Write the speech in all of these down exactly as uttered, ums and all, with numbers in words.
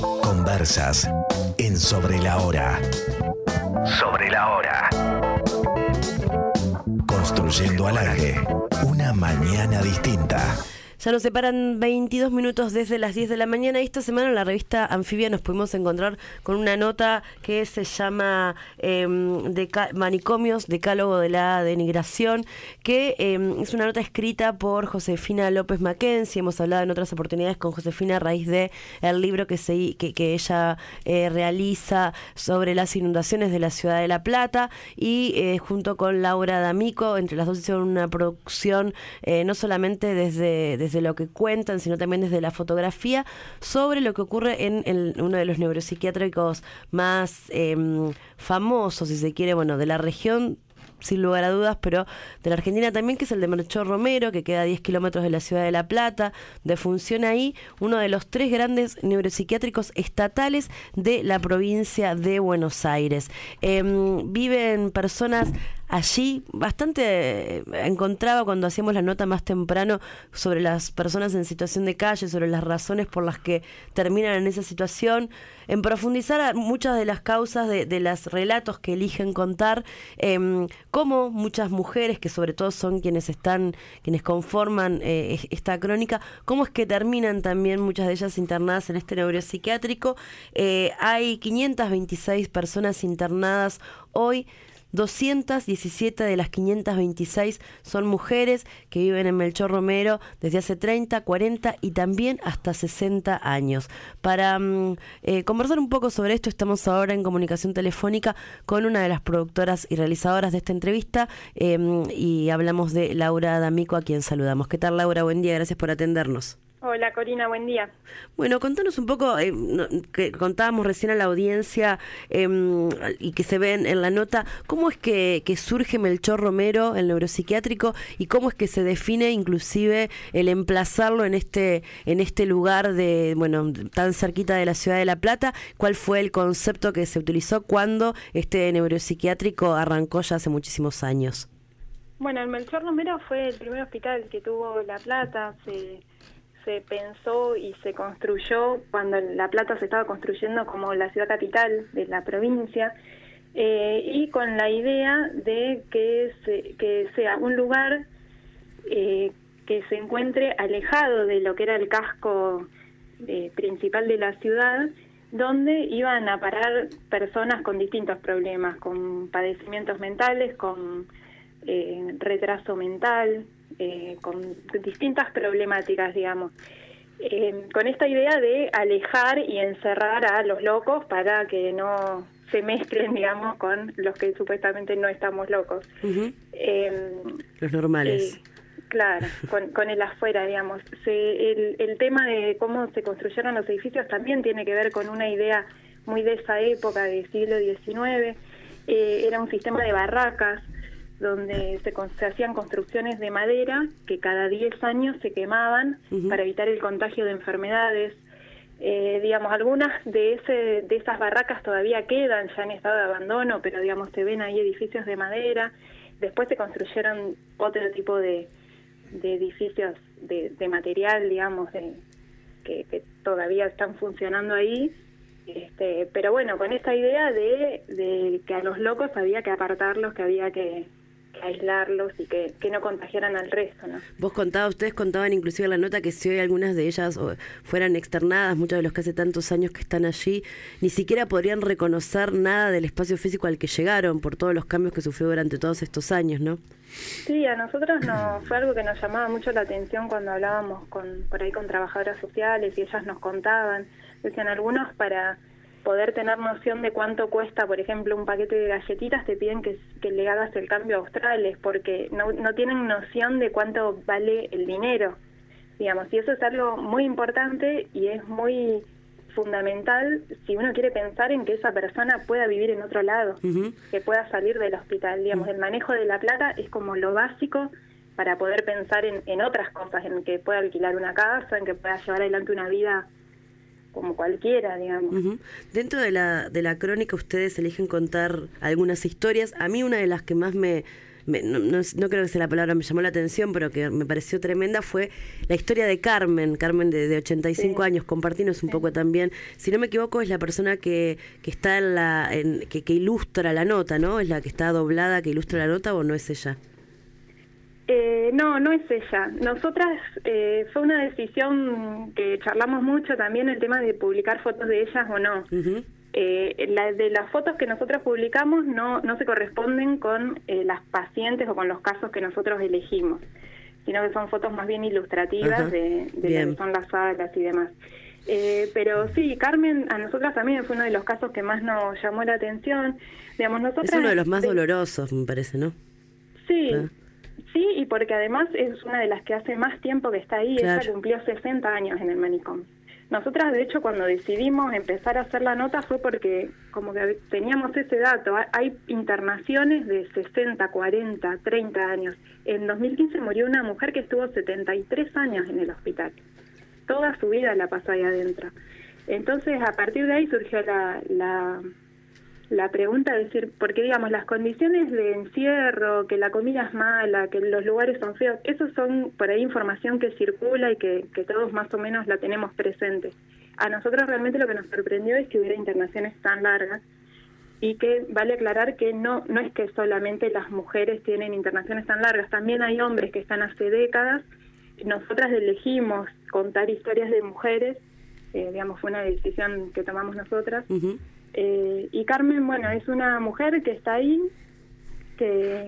Conversas en Sobre la Hora. Sobre la Hora. Construyendo al aire una mañana distinta. Ya nos separan veintidós minutos desde las diez de la mañana y esta semana en la revista Anfibia nos pudimos encontrar con una nota que se llama eh, Deca- Manicomios, Decálogo de la Denigración, que eh, es una nota escrita por Josefina López Mackenzie. Hemos hablado en otras oportunidades con Josefina a raíz de el libro que, se, que, que ella eh, realiza sobre las inundaciones de la ciudad de La Plata y eh, junto con Laura D'Amico, entre las dos hicieron una producción eh, no solamente desde, desde de lo que cuentan, sino también desde la fotografía, sobre lo que ocurre en, en uno de los neuropsiquiátricos más eh, famosos, si se quiere, bueno, de la región, sin lugar a dudas, pero de la Argentina también, que es el de Melchor Romero, que queda a diez kilómetros de la ciudad de La Plata, donde funciona ahí uno de los tres grandes neuropsiquiátricos estatales de la provincia de Buenos Aires. Eh, viven personas allí, bastante eh, encontraba cuando hacíamos la nota más temprano sobre las personas en situación de calle, sobre las razones por las que terminan en esa situación, en profundizar a muchas de las causas de, de los relatos que eligen contar, eh, cómo muchas mujeres, que sobre todo son quienes están, quienes conforman eh, esta crónica, cómo es que terminan también muchas de ellas internadas en este neuropsiquiátrico. Eh, hay quinientas veintiséis personas internadas hoy. doscientas diecisiete de las quinientas veintiséis son mujeres que viven en Melchor Romero desde hace treinta, cuarenta y también hasta sesenta años. Para um, eh, conversar un poco sobre esto, estamos ahora en comunicación telefónica con una de las productoras y realizadoras de esta entrevista eh, y hablamos de Laura D'Amico, a quien saludamos. ¿Qué tal, Laura? Buen día, gracias por atendernos. Hola, Corina, buen día. Bueno, contanos un poco, eh, no, que contábamos recién a la audiencia eh, y que se ven en la nota, ¿cómo es que, que surge Melchor Romero, el neuropsiquiátrico, y cómo es que se define inclusive el emplazarlo en este en este lugar de bueno tan cerquita de la ciudad de La Plata? ¿Cuál fue el concepto que se utilizó cuando este neuropsiquiátrico arrancó ya hace muchísimos años? Bueno, el Melchor Romero fue el primer hospital que tuvo La Plata. Se... se pensó y se construyó cuando La Plata se estaba construyendo como la ciudad capital de la provincia, eh, y con la idea de que, se, que sea un lugar eh, que se encuentre alejado de lo que era el casco eh, principal de la ciudad, donde iban a parar personas con distintos problemas, con padecimientos mentales, con eh, retraso mental, Eh, con distintas problemáticas, digamos, eh, con esta idea de alejar y encerrar a los locos para que no se mezclen, digamos, con los que supuestamente no estamos locos. Uh-huh. eh, los normales. Eh, claro, con, con el afuera, digamos. Se, el, el tema de cómo se construyeron los edificios también tiene que ver con una idea muy de esa época, del siglo diecinueve. Eh, era un sistema de barracas, donde se, se hacían construcciones de madera que cada diez años se quemaban uh-huh. para evitar el contagio de enfermedades. Eh, digamos, algunas de ese de esas barracas todavía quedan ya en estado de abandono, pero digamos se ven ahí edificios de madera. Después se construyeron otro tipo de, de edificios de, de material, digamos, de, que, que todavía están funcionando ahí. Este, pero bueno, con esta idea de, de que a los locos había que apartarlos, que había que que aislarlos y que, que no contagiaran al resto, ¿no? Vos contabas, ustedes contaban inclusive en la nota que si hoy algunas de ellas fueran externadas, muchos de los que hace tantos años que están allí, ni siquiera podrían reconocer nada del espacio físico al que llegaron por todos los cambios que sufrió durante todos estos años, ¿no? Sí, a nosotros no, fue algo que nos llamaba mucho la atención cuando hablábamos con por ahí con trabajadoras sociales y ellas nos contaban, decían algunos para poder tener noción de cuánto cuesta, por ejemplo, un paquete de galletitas, te piden que, que le hagas el cambio a australes, porque no, no tienen noción de cuánto vale el dinero, digamos, y eso es algo muy importante y es muy fundamental si uno quiere pensar en que esa persona pueda vivir en otro lado, uh-huh. que pueda salir del hospital, digamos, uh-huh. el manejo de la plata es como lo básico para poder pensar en, en otras cosas, en que pueda alquilar una casa, en que pueda llevar adelante una vida como cualquiera, digamos. Uh-huh. Dentro de la de la crónica ustedes eligen contar algunas historias. A mí una de las que más me me, no, no, no creo que sea la palabra, me llamó la atención, pero que me pareció tremenda, fue la historia de Carmen, Carmen de, de ochenta y cinco sí. años, compartinos un sí. poco también. Si no me equivoco, es la persona que, que está en la, en, que, que ilustra la nota, ¿no? ¿Es la que está doblada, que ilustra la nota o no es ella? Eh, no, no es ella. Nosotras, eh, fue una decisión que charlamos mucho también, el tema de publicar fotos de ellas o no. Uh-huh. Eh, la, de las fotos que nosotros publicamos no, no se corresponden con eh, las pacientes o con los casos que nosotros elegimos, sino que son fotos más bien ilustrativas uh-huh. de, de lo que son las salas y demás. Eh, pero sí, Carmen a nosotras también fue uno de los casos que más nos llamó la atención. Digamos, nosotras, es uno de los más de, dolorosos, me parece, ¿no? Sí, ah. sí, y porque además es una de las que hace más tiempo que está ahí, claro. Ella cumplió sesenta años en el manicomio. Nosotras, de hecho, cuando decidimos empezar a hacer la nota fue porque como que teníamos ese dato. Hay internaciones de sesenta, cuarenta, treinta años. En dos mil quince murió una mujer que estuvo setenta y tres años en el hospital. Toda su vida la pasó ahí adentro. Entonces, a partir de ahí surgió la, la, la pregunta de decir, porque digamos, las condiciones de encierro, que la comida es mala, que los lugares son feos, eso son por ahí información que circula y que, que todos más o menos la tenemos presente. A nosotros realmente lo que nos sorprendió es que hubiera internaciones tan largas y que vale aclarar que no, no es que solamente las mujeres tienen internaciones tan largas, también hay hombres que están hace décadas. Nosotras elegimos contar historias de mujeres, eh, digamos, fue una decisión que tomamos nosotras. Uh-huh. Eh, y Carmen, bueno, es una mujer que está ahí, que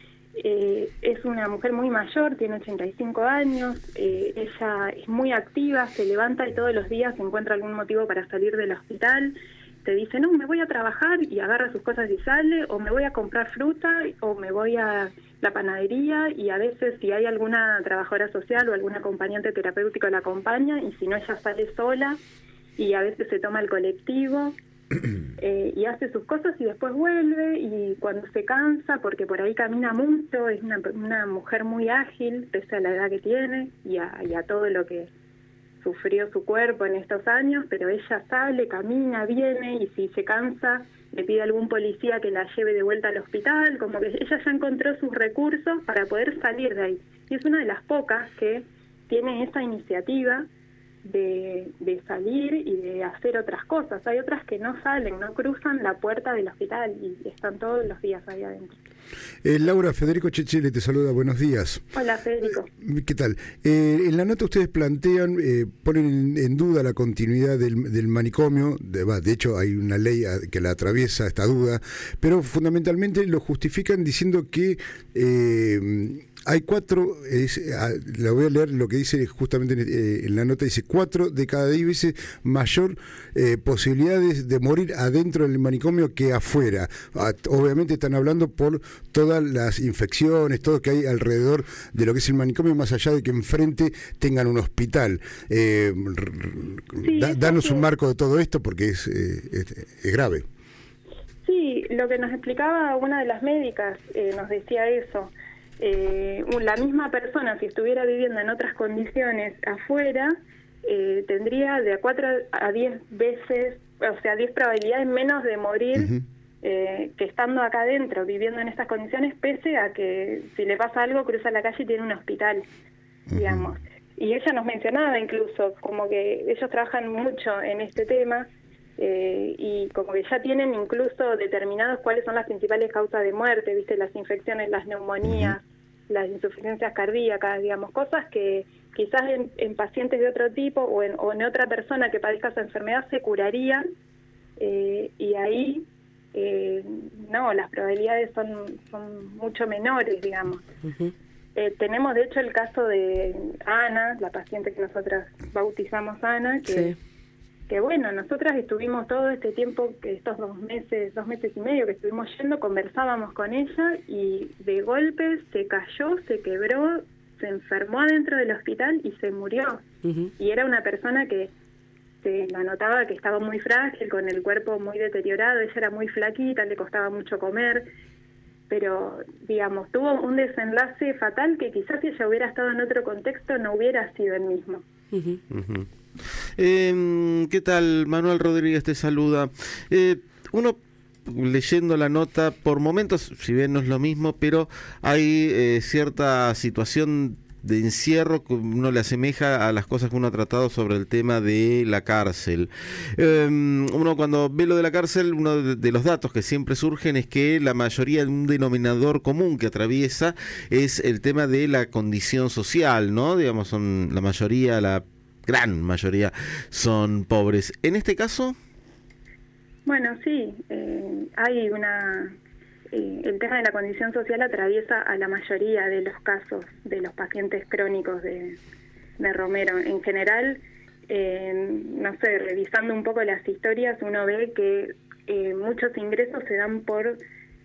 eh, es una mujer muy mayor, tiene ochenta y cinco años, eh, ella es muy activa, se levanta y todos los días encuentra algún motivo para salir del hospital. Te dice, no, me voy a trabajar y agarra sus cosas y sale, o me voy a comprar fruta, o me voy a la panadería, y a veces si hay alguna trabajadora social o algún acompañante terapéutico la acompaña, y si no ella sale sola, y a veces se toma el colectivo, eh, y hace sus cosas y después vuelve, y cuando se cansa, porque por ahí camina mucho, es una, una mujer muy ágil, pese a la edad que tiene, y a, y a todo lo que sufrió su cuerpo en estos años, pero ella sale, camina, viene, y si se cansa le pide a algún policía que la lleve de vuelta al hospital, como que ella ya encontró sus recursos para poder salir de ahí. Y es una de las pocas que tiene esa iniciativa de, de salir y de hacer otras cosas. Hay otras que no salen, no cruzan la puerta del hospital y están todos los días ahí adentro. Eh, Laura, Federico Chechele te saluda, buenos días. Hola, Federico. ¿Qué tal? Eh, en la nota ustedes plantean, eh, ponen en, en duda la continuidad del, del manicomio, de, bah, de hecho hay una ley a, que la atraviesa esta duda, pero fundamentalmente lo justifican diciendo que eh, hay cuatro, es, la voy a leer lo que dice justamente en, eh, en la nota, dice cuatro de cada diez veces mayor eh, posibilidades de morir adentro del manicomio que afuera. Ah, obviamente están hablando por todas las infecciones, todo que hay alrededor de lo que es el manicomio, más allá de que enfrente tengan un hospital. Eh, sí, da, danos un marco de todo esto porque es, eh, es, es grave. Sí, lo que nos explicaba una de las médicas eh, nos decía eso. Eh, la misma persona, si estuviera viviendo en otras condiciones afuera, eh, tendría de a cuatro a diez veces, o sea, diez probabilidades menos de morir uh-huh. eh, que estando acá adentro, viviendo en estas condiciones, pese a que si le pasa algo, cruza la calle y tiene un hospital, uh-huh. digamos. Y ella nos mencionaba incluso, como que ellos trabajan mucho en este tema, Eh, y como que ya tienen incluso determinados cuáles son las principales causas de muerte, viste, las infecciones, las neumonías, uh-huh. las insuficiencias cardíacas, digamos, cosas que quizás en, en pacientes de otro tipo o en, o en otra persona que padezca esa enfermedad se curarían, eh, y ahí eh, no, las probabilidades son, son mucho menores, digamos. Uh-huh. Eh, tenemos de hecho el caso de Ana, la paciente que nosotras bautizamos Ana, que sí. que bueno, nosotras estuvimos todo este tiempo, estos dos meses, dos meses y medio que estuvimos yendo, conversábamos con ella y de golpe se cayó, se quebró, se enfermó adentro del hospital y se murió. Uh-huh. Y era una persona que se la notaba que estaba muy frágil, con el cuerpo muy deteriorado, ella era muy flaquita, le costaba mucho comer, pero digamos, tuvo un desenlace fatal que quizás si ella hubiera estado en otro contexto no hubiera sido el mismo. Uh-huh. Uh-huh. Eh, ¿Qué tal? Manuel Rodríguez te saluda. Eh, uno leyendo la nota, por momentos, si bien no es lo mismo, pero hay eh, cierta situación de encierro que uno le asemeja a las cosas que uno ha tratado sobre el tema de la cárcel. Eh, uno cuando ve lo de la cárcel, uno de, de los datos que siempre surgen es que la mayoría, un denominador común que atraviesa es el tema de la condición social, ¿no? Digamos, son la mayoría, la gran mayoría son pobres. En este caso... Bueno, sí, eh, hay una... Eh, el tema de la condición social atraviesa a la mayoría de los casos de los pacientes crónicos de, de Romero. En general, eh, no sé, revisando un poco las historias, uno ve que eh, muchos ingresos se dan por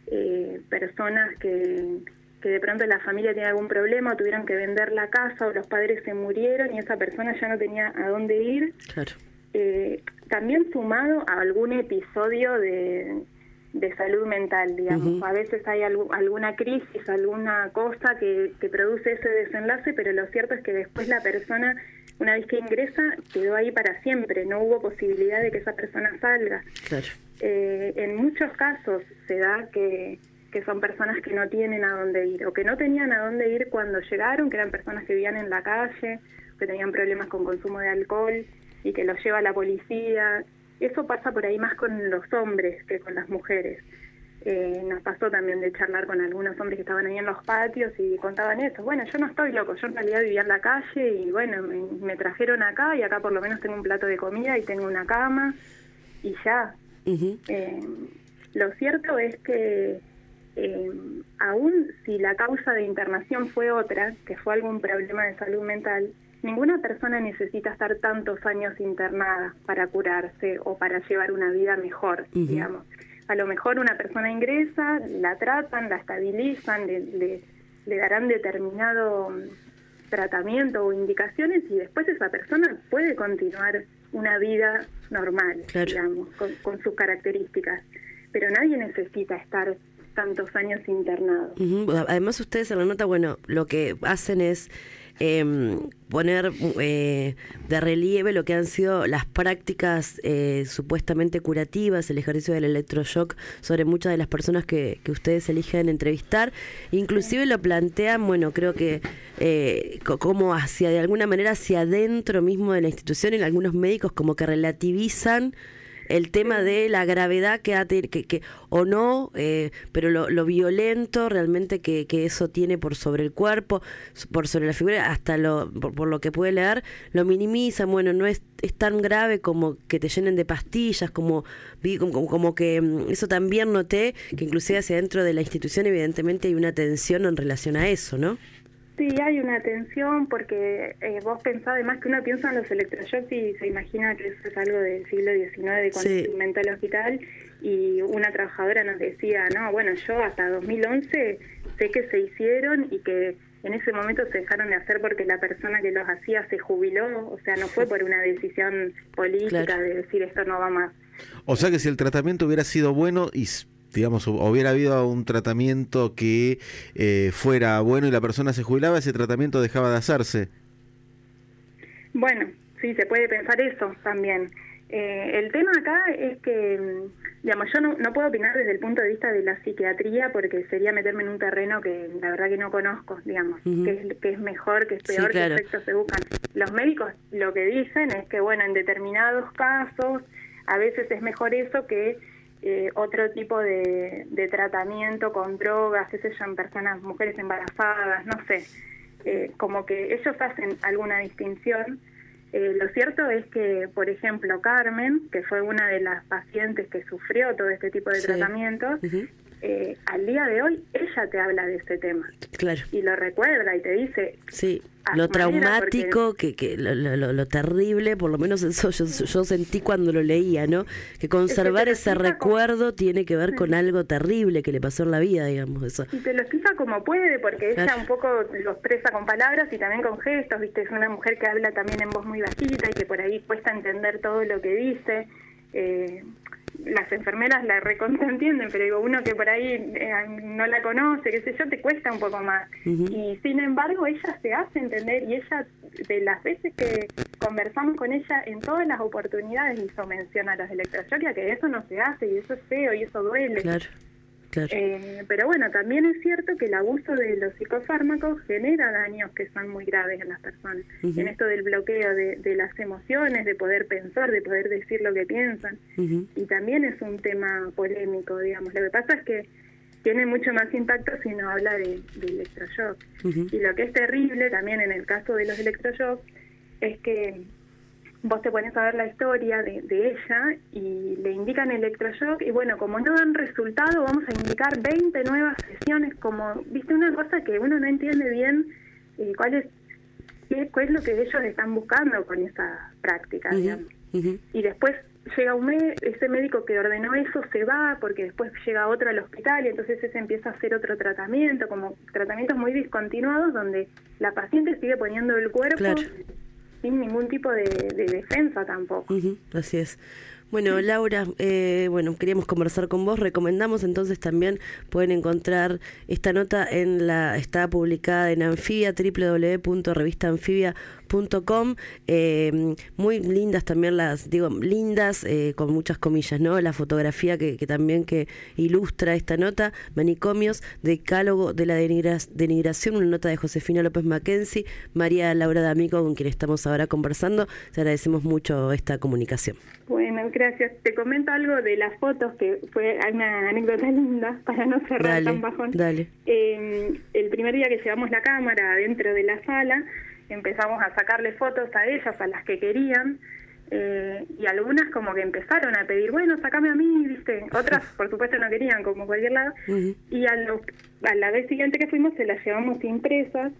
eh, personas que, que de pronto la familia tiene algún problema o tuvieron que vender la casa o los padres se murieron y esa persona ya no tenía a dónde ir. Claro. Eh, también sumado a algún episodio de... de salud mental, digamos. Uh-huh. A veces hay algo, alguna crisis, alguna cosa que, que produce ese desenlace, pero lo cierto es que después la persona, una vez que ingresa, quedó ahí para siempre, no hubo posibilidad de que esa persona salga. Claro. Eh, en muchos casos se da que, que son personas que no tienen a dónde ir, o que no tenían a dónde ir cuando llegaron, que eran personas que vivían en la calle, que tenían problemas con consumo de alcohol, y que los lleva la policía. Eso pasa por ahí más con los hombres que con las mujeres. Eh, nos pasó también de charlar con algunos hombres que estaban ahí en los patios y contaban eso. Bueno, yo no estoy loco, yo en realidad vivía en la calle y bueno, me, me trajeron acá y acá por lo menos tengo un plato de comida y tengo una cama y ya. Uh-huh. Eh, lo cierto es que eh, aún si la causa de internación fue otra, que fue algún problema de salud mental, ninguna persona necesita estar tantos años internada para curarse o para llevar una vida mejor, uh-huh. digamos. A lo mejor una persona ingresa, la tratan, la estabilizan, le, le, le darán determinado tratamiento o indicaciones y después esa persona puede continuar una vida normal, claro. digamos, con, con sus características. Pero nadie necesita estar tantos años internado. Uh-huh. Además ustedes en la nota, bueno, lo que hacen es eh, poner eh, de relieve lo que han sido las prácticas eh, supuestamente curativas, el ejercicio del electroshock sobre muchas de las personas que, que ustedes eligen entrevistar. Inclusive lo plantean, bueno, creo que eh, como hacia, de alguna manera, hacia adentro mismo de la institución, en algunos médicos como que relativizan el tema de la gravedad que, ha que, que o no, eh, pero lo, lo violento realmente que, que eso tiene por sobre el cuerpo, por sobre la figura, hasta lo por, por lo que puede leer, lo minimizan. Bueno, no es, es tan grave como que te llenen de pastillas, como, como, como que eso también noté, que inclusive hacia dentro de la institución evidentemente hay una tensión en relación a eso, ¿no? Sí, hay una tensión porque eh, vos pensás, además que uno piensa en los electroshocks y se imagina que eso es algo del siglo diecinueve cuando sí. se inventó el hospital y una trabajadora nos decía, no, bueno, yo hasta dos mil once sé que se hicieron y que en ese momento se dejaron de hacer porque la persona que los hacía se jubiló, o sea, no fue por una decisión política claro. de decir esto no va más. O sea que si el tratamiento hubiera sido bueno y digamos, hubiera habido un tratamiento que eh, fuera bueno y la persona se jubilaba, ese tratamiento dejaba de hacerse. Bueno, sí, se puede pensar eso también. Eh, el tema acá es que, digamos, yo no, no puedo opinar desde el punto de vista de la psiquiatría porque sería meterme en un terreno que la verdad que no conozco, digamos, uh-huh. que, es, que es mejor, que es peor, sí, claro. qué efectos se buscan. Los médicos lo que dicen es que, bueno, en determinados casos a veces es mejor eso que Eh, otro tipo de, de tratamiento con drogas, qué sé yo, en personas, mujeres embarazadas, no sé, eh, como que ellos hacen alguna distinción. Eh, lo cierto es que, por ejemplo, Carmen, que fue una de las pacientes que sufrió todo este tipo de sí. tratamientos, uh-huh. eh, al día de hoy ella te habla de este tema. Claro. Y lo recuerda y te dice... Sí. Lo traumático, porque... que, que lo, lo, lo terrible, por lo menos eso yo, yo sentí cuando lo leía, ¿no? Que conservar es que ese recuerdo con... tiene que ver con algo terrible que le pasó en la vida, digamos, eso. Y te lo explica como puede, porque ella claro. un poco lo expresa con palabras y también con gestos, ¿viste? Es una mujer que habla también en voz muy bajita y que por ahí cuesta entender todo lo que dice. Eh, las enfermeras la recontra entienden, pero digo, uno que por ahí eh, no la conoce, qué sé yo, te cuesta un poco más. Uh-huh. Y sin embargo, ella se hace entender, y ella, de las veces que conversamos con ella, en todas las oportunidades hizo mención a los electroshock, que eso no se hace, y eso es feo, y eso duele. Claro. Claro. Eh, pero bueno, también es cierto que el abuso de los psicofármacos genera daños que son muy graves en las personas. Uh-huh. En esto del bloqueo de, de las emociones, de poder pensar, de poder decir lo que piensan. Uh-huh. Y también es un tema polémico, digamos. Lo que pasa es que tiene mucho más impacto si no habla de, de electroshock. Uh-huh. Y lo que es terrible también en el caso de los electroshock es que vos te pones a ver la historia de, de ella y le indican electroshock y bueno, como no dan resultado, vamos a indicar veinte nuevas sesiones, como, viste, una cosa que uno no entiende bien eh, cuál es qué, cuál es lo que ellos están buscando con esa práctica, uh-huh. digamos. Uh-huh. Y después llega un me- ese médico que ordenó eso se va porque después llega otro al hospital y entonces ese empieza a hacer otro tratamiento, como tratamientos muy discontinuados donde la paciente sigue poniendo el cuerpo. Claro. Sin ningún tipo de, de defensa tampoco. Uh-huh, así es. Bueno, Laura, eh, bueno, queríamos conversar con vos. Recomendamos entonces también, pueden encontrar esta nota en la, está publicada en Anfibia, doble u doble u doble u punto revista anfibia punto com. Eh, muy lindas también las, digo, lindas eh, con muchas comillas, ¿no? La fotografía que, que también que ilustra esta nota, Manicomios, Decálogo de la denigra- denigración, una nota de Josefina López Mackenzie, María Laura D'Amico, con quien estamos ahora conversando. Te agradecemos mucho esta comunicación. Bueno, gracias. Te comento algo de las fotos, que fue una anécdota linda, para no cerrar dale, tan bajón. Dale. Eh, el primer día que llevamos la cámara dentro de la sala, empezamos a sacarle fotos a ellas, a las que querían, eh, y algunas como que empezaron a pedir, bueno, sacame a mí, ¿viste? Otras, por supuesto, no querían, como cualquier lado. Uh-huh. Y a, lo, a la vez siguiente que fuimos, se las llevamos impresas,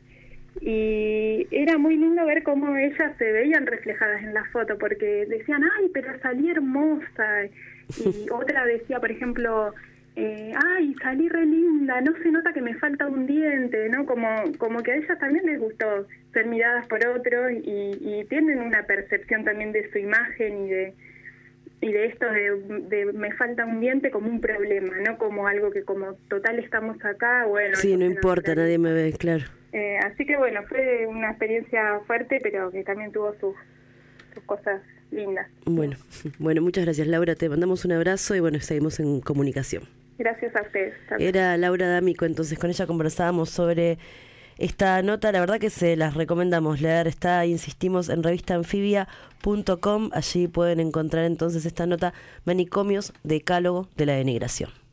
y era muy lindo ver cómo ellas se veían reflejadas en la foto, porque decían, ay, pero salí hermosa, y otra decía, por ejemplo, eh, ay, salí re linda, no se nota que me falta un diente, ¿no? Como como que a ellas también les gustó ser miradas por otros y, y tienen una percepción también de su imagen y de y de esto de, de me falta un diente como un problema, no como algo que como total estamos acá, bueno. Sí, no importa, no, nadie me ve, claro. Eh, así que bueno, fue una experiencia fuerte, pero que también tuvo sus, sus cosas lindas. Bueno, bueno, muchas gracias, Laura, te mandamos un abrazo y bueno, seguimos en comunicación. Gracias a ustedes. También. Era Laura D'Amico, entonces con ella conversábamos sobre esta nota, la verdad que se las recomendamos leer, está, insistimos, en revista anfibia punto com, allí pueden encontrar entonces esta nota, Manicomios, Decálogo de la denigración.